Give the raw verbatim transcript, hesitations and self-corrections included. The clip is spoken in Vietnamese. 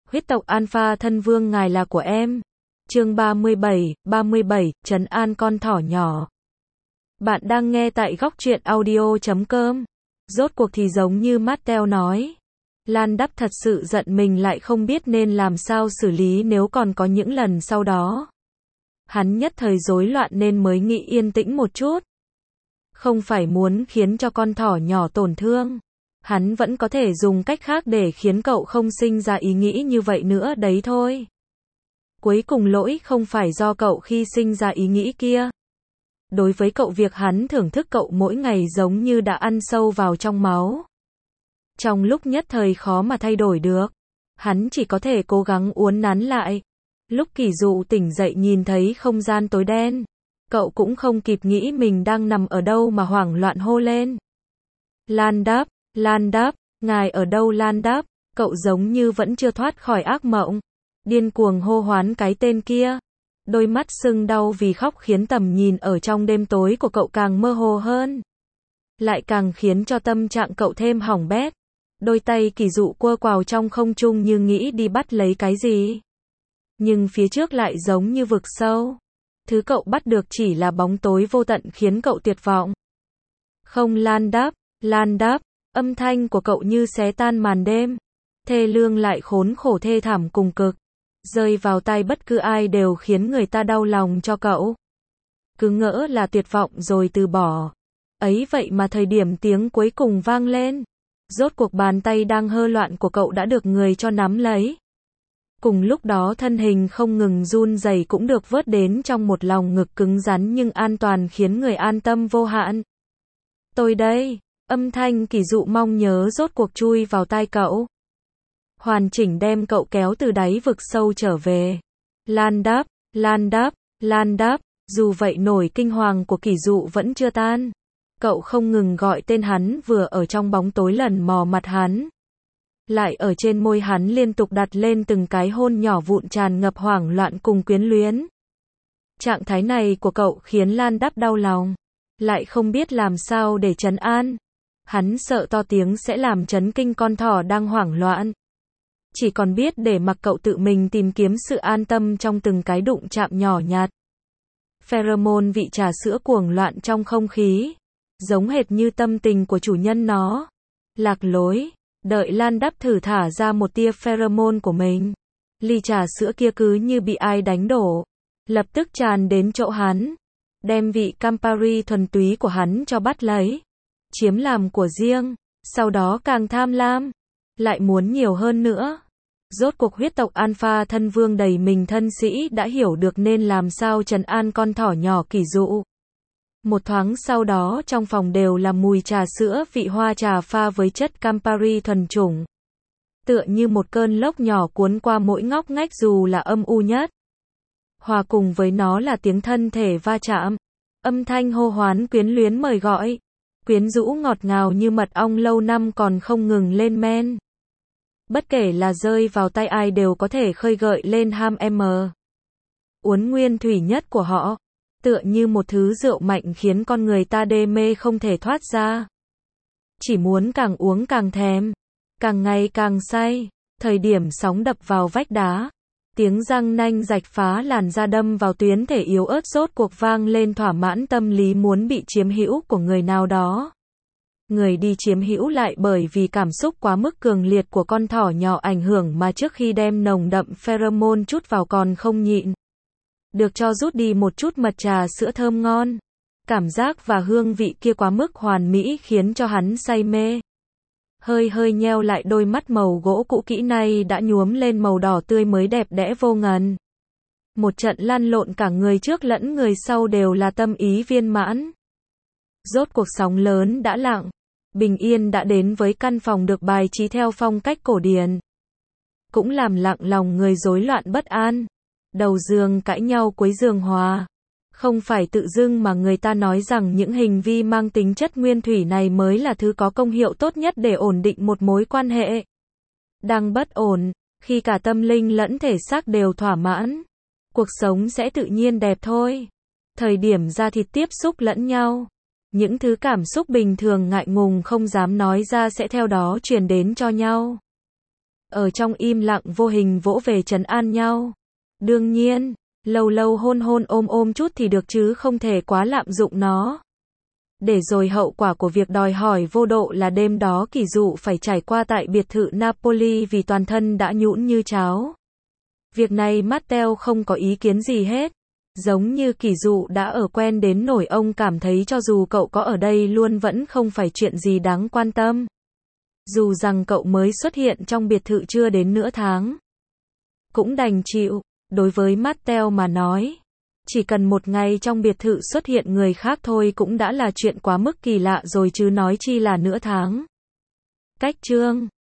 Huyết tộc Alpha thân vương ngài là của em. Chương ba mươi bảy, ba mươi bảy, trấn an con thỏ nhỏ. Bạn đang nghe tại góc truyện audio chấm com. Rốt cuộc thì giống như Mattel nói. Lan Đắp thật sự giận mình lại không biết nên làm sao xử lý nếu còn có những lần sau đó. Hắn nhất thời rối loạn nên mới nghĩ yên tĩnh một chút. Không phải muốn khiến cho con thỏ nhỏ tổn thương. Hắn vẫn có thể dùng cách khác để khiến cậu không sinh ra ý nghĩ như vậy nữa đấy thôi. Cuối cùng lỗi không phải do cậu khi sinh ra ý nghĩ kia. Đối với cậu việc hắn thưởng thức cậu mỗi ngày giống như đã ăn sâu vào trong máu. Trong lúc nhất thời khó mà thay đổi được. Hắn chỉ có thể cố gắng uốn nắn lại. Lúc Kỷ Dụ tỉnh dậy nhìn thấy không gian tối đen. Cậu cũng không kịp nghĩ mình đang nằm ở đâu mà hoảng loạn hô lên. Lan Đắp, Lan Đắp, ngài ở đâu Lan Đắp? Cậu giống như vẫn chưa thoát khỏi ác mộng. Điên cuồng hô hoán cái tên kia. Đôi mắt sưng đau vì khóc khiến tầm nhìn ở trong đêm tối của cậu càng mơ hồ hơn. Lại càng khiến cho tâm trạng cậu thêm hỏng bét. Đôi tay Kỷ Dụ quơ quào trong không trung như nghĩ đi bắt lấy cái gì. Nhưng phía trước lại giống như vực sâu. Thứ cậu bắt được chỉ là bóng tối vô tận khiến cậu tuyệt vọng. Không Lan Đắp, Lan Đắp, âm thanh của cậu như xé tan màn đêm. Thê lương lại khốn khổ thê thảm cùng cực. Rơi vào tai bất cứ ai đều khiến người ta đau lòng cho cậu. Cứ ngỡ là tuyệt vọng rồi từ bỏ. Ấy vậy mà thời điểm tiếng cuối cùng vang lên. Rốt cuộc bàn tay đang hơ loạn của cậu đã được người cho nắm lấy. Cùng lúc đó thân hình không ngừng run rẩy cũng được vớt đến trong một lòng ngực cứng rắn nhưng an toàn khiến người an tâm vô hạn. Tôi đây, âm thanh Kỷ Dụ mong nhớ rốt cuộc chui vào tai cậu. Hoàn chỉnh đem cậu kéo từ đáy vực sâu trở về. Lan Đắp, Lan Đắp, Lan Đắp, dù vậy nổi kinh hoàng của Kỷ Dụ vẫn chưa tan. Cậu không ngừng gọi tên hắn vừa ở trong bóng tối lần mò mặt hắn. Lại ở trên môi hắn liên tục đặt lên từng cái hôn nhỏ vụn tràn ngập hoảng loạn cùng quyến luyến. Trạng thái này của cậu khiến Lan Đắp đau lòng. Lại không biết làm sao để trấn an. Hắn sợ to tiếng sẽ làm chấn kinh con thỏ đang hoảng loạn. Chỉ còn biết để mặc cậu tự mình tìm kiếm sự an tâm trong từng cái đụng chạm nhỏ nhặt. Pheromone vị trà sữa cuồng loạn trong không khí. Giống hệt như tâm tình của chủ nhân nó. Lạc lối. Đợi Lan Đắp thử thả ra một tia pheromone của mình. Ly trà sữa kia cứ như bị ai đánh đổ. Lập tức tràn đến chỗ hắn. Đem vị Campari thuần túy của hắn cho bắt lấy. Chiếm làm của riêng. Sau đó càng tham lam. Lại muốn nhiều hơn nữa. Rốt cuộc huyết tộc Alpha thân vương đầy mình thân sĩ đã hiểu được nên làm sao trấn an con thỏ nhỏ Kỷ Dụ. Một thoáng sau đó trong phòng đều là mùi trà sữa vị hoa trà pha với chất Campari thuần chủng. Tựa như một cơn lốc nhỏ cuốn qua mỗi ngóc ngách dù là âm u nhất. Hòa cùng với nó là tiếng thân thể va chạm. Âm thanh hô hoán quyến luyến mời gọi. Quyến rũ ngọt ngào như mật ong lâu năm còn không ngừng lên men. Bất kể là rơi vào tay ai đều có thể khơi gợi lên ham em. Uốn nguyên thủy nhất của họ. Tựa như một thứ rượu mạnh khiến con người ta đê mê không thể thoát ra. Chỉ muốn càng uống càng thèm. Càng ngày càng say. Thời điểm sóng đập vào vách đá. Tiếng răng nanh rạch phá làn da đâm vào tuyến thể yếu ớt rốt cuộc vang lên thỏa mãn tâm lý muốn bị chiếm hữu của người nào đó. Người đi chiếm hữu lại bởi vì cảm xúc quá mức cường liệt của con thỏ nhỏ ảnh hưởng mà trước khi đem nồng đậm pheromone chút vào còn không nhịn. Được cho rút đi một chút mật trà sữa thơm ngon. Cảm giác và hương vị kia quá mức hoàn mỹ khiến cho hắn say mê. Hơi hơi nheo lại đôi mắt màu gỗ cũ kỹ này đã nhuốm lên màu đỏ tươi mới đẹp đẽ vô ngần. Một trận lăn lộn cả người trước lẫn người sau đều là tâm ý viên mãn. Rốt cuộc sóng lớn đã lặng. Bình yên đã đến với căn phòng được bài trí theo phong cách cổ điển. Cũng làm lặng lòng người rối loạn bất an. Đầu giường cãi nhau cuối giường hòa. Không phải tự dưng mà người ta nói rằng những hành vi mang tính chất nguyên thủy này mới là thứ có công hiệu tốt nhất để ổn định một mối quan hệ. Đang bất ổn, khi cả tâm linh lẫn thể xác đều thỏa mãn. Cuộc sống sẽ tự nhiên đẹp thôi. Thời điểm da thịt tiếp xúc lẫn nhau. Những thứ cảm xúc bình thường ngại ngùng không dám nói ra sẽ theo đó truyền đến cho nhau. ở trong im lặng vô hình vỗ về trấn an nhau. Đương nhiên, lâu lâu hôn hôn ôm ôm chút thì được chứ không thể quá lạm dụng nó. Để rồi hậu quả của việc đòi hỏi vô độ là đêm đó Kỳ Dụ phải trải qua tại biệt thự Napoli vì toàn thân đã nhũn như cháo. Việc này Matteo không có ý kiến gì hết. Giống như Kỳ Dụ đã ở quen đến nỗi ông cảm thấy cho dù cậu có ở đây luôn vẫn không phải chuyện gì đáng quan tâm. Dù rằng cậu mới xuất hiện trong biệt thự chưa đến nửa tháng. Cũng đành chịu, đối với Matteo mà nói. Chỉ cần một ngày trong biệt thự xuất hiện người khác thôi cũng đã là chuyện quá mức kỳ lạ rồi chứ nói chi là nửa tháng. Cách chương